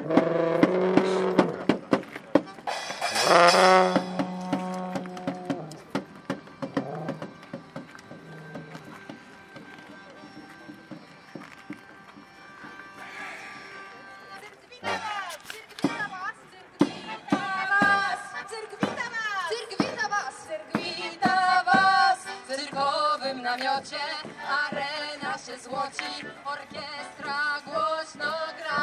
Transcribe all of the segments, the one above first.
Arena się złoci, orkiestra głośno gra.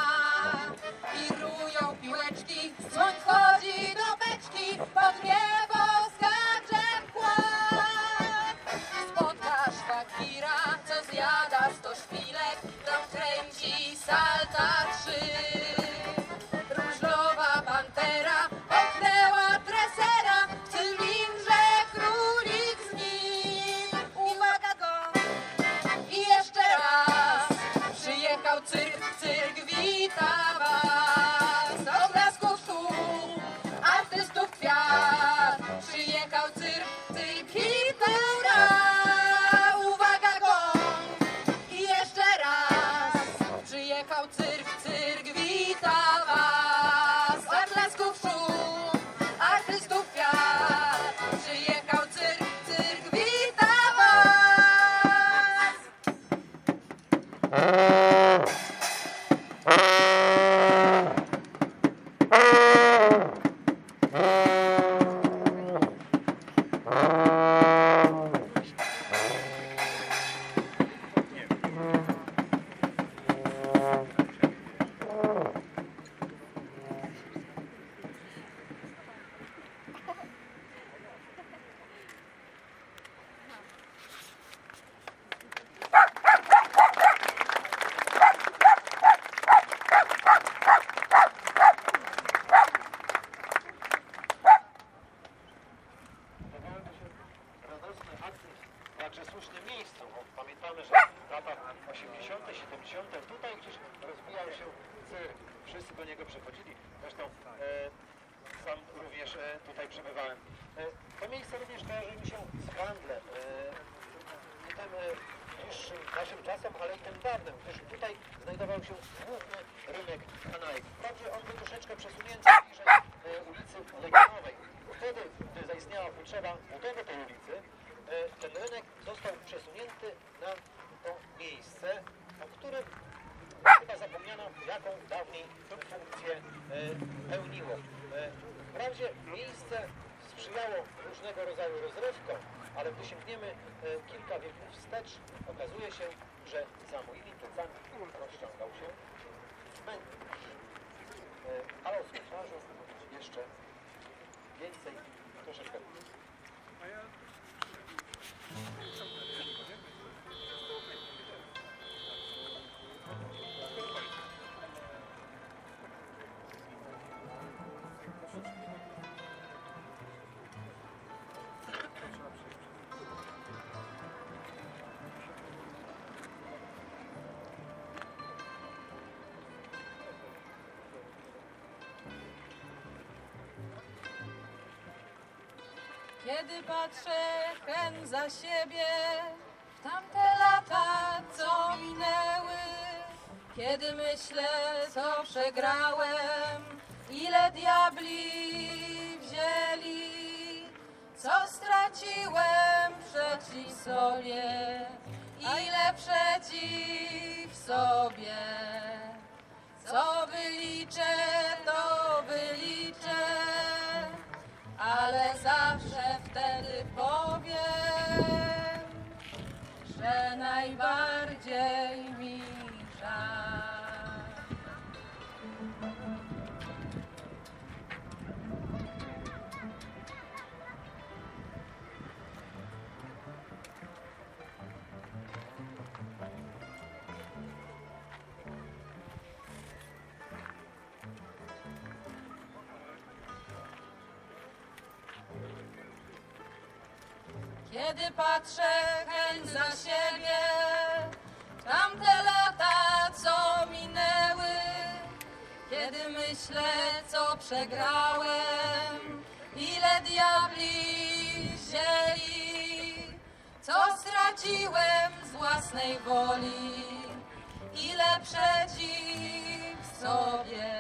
Wirują piłeczki, słoń wchodzi do beczki, pod niebo skacze płat. Spotkasz fakira, co zjada 100 szpilek, tam kręci salta 3. Różowa pantera opchnęła tresera, w cylindrze królik z nim. Uwaga go! I jeszcze raz przyjechał cyrk wita was. Oklasków szum, artystów kwiat. Przyjechał cyrk i pełna. Uwaga go! I jeszcze raz przyjechał cyrk wita was. Oklasków szum, artystów kwiat. Przyjechał cyrk wita was. Także słusznym miejscu, bo pamiętamy, że w latach 80., 70. tutaj gdzieś rozwijał się cyrk. Wszyscy do niego przychodzili. Zresztą sam również tutaj przebywałem. To miejsce również kojarzy mi się z handlem. Nie tym bliższym naszym czasem, ale i tym dawnym, gdyż tutaj znajdował się główny rynek kanałek. Wprawdzie on był troszeczkę przesunięty bliżej ulicy Legionowej. Wtedy, gdy zaistniała potrzeba budowy tej ulicy, ten rynek został przesunięty na to miejsce, o którym chyba zapomniano, jaką dawniej funkcję pełniło. Wprawdzie miejsce sprzyjało różnego rodzaju rozrywkom, ale gdy sięgniemy kilka wieków wstecz, okazuje się, że za moimi plecami rozciągał się cmentarz. Ale o cmentarzu jeszcze więcej, troszeczkę. Kiedy patrzę hen za siebie, w tamte lata, co minęły, kiedy myślę, co przegrałem, ile diabli wzięli, co straciłem przeciw sobie, ile przeciw sobie, co wyliczę, to wyliczę, ale zawsze wtedy powiem, że najbardziej mi żal. Kiedy patrzę hen za siebie, tamte lata, co minęły, kiedy myślę, co przegrałem, ile diabli wzięli, co straciłem z własnej woli, ile przeciw sobie.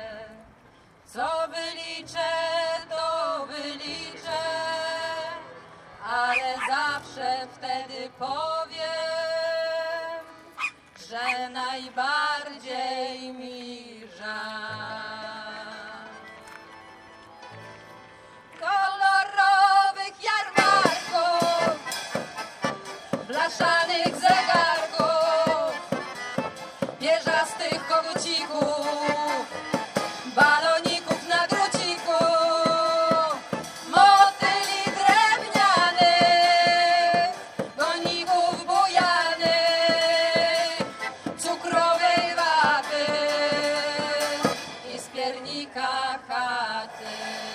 śmiernika chaty.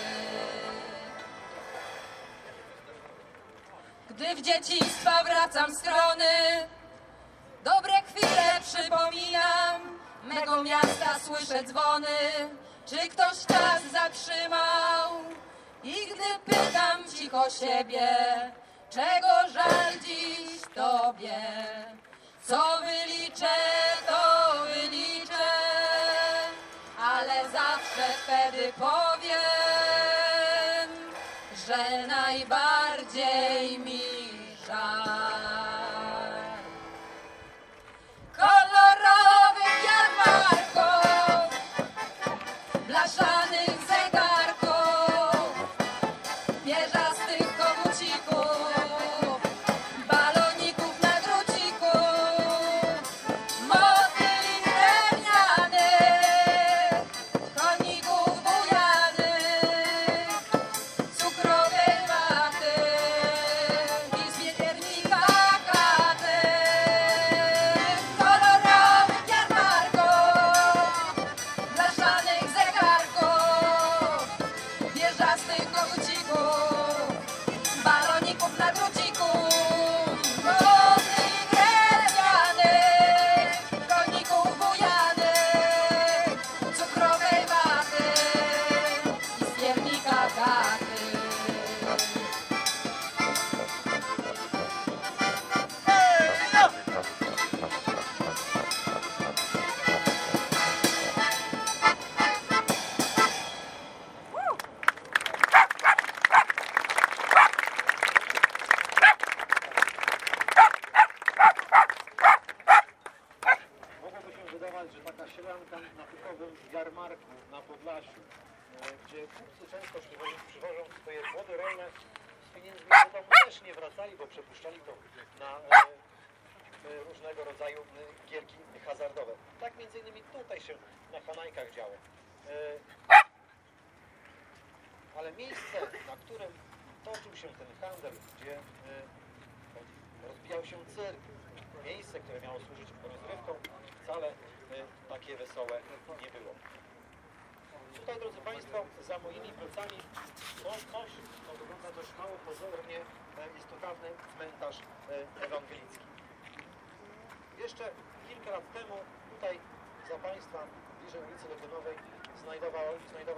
Gdy w dzieciństwa wracam strony, dobre chwile przypominam, mego miasta słyszę dzwony, czy ktoś czas zatrzymał? I gdy pytam cicho siebie, czego żal dziś tobie, co wyliczę, to wyliczę, ale zawsze wtedy powiem, że najbardziej mi żal. Kolorowych jarmarków, blaszanych zegarków, pierzastych kogucików, baloników na druciku, motyli drewnianych, koników bujanych, cukrowej waty i z wieternika katy. Kolorowych jarmarków, blaszanych zegarków, wieżastych kogucików, baloników na druciku, motyli drewnianych, koników bujanych, cukrowej waty i z piernika katy. Mogłoby się wydawać, że taka sielanka na typowym jarmarku na Podlasiu, gdzie kupcy często przywożą swoje płody rolne, z pieniędzmi do domu też nie wracali, bo przepuszczali to na różnego rodzaju gierki hazardowe. Tak między innymi tutaj się na Hanajkach działo. Ale miejsce, na którym toczył się ten handel, gdzie rozbijał się cyrk, miejsce, które miało służyć rozrywką, wcale takie wesołe nie było. Tutaj, drodzy Państwo, za moimi plecami coś, co wygląda dość mało pozornie, jest to dawny cmentarz ewangelicki. Jeszcze kilka lat temu tutaj za Państwa, bliżej ulicy Legionowej, znajdował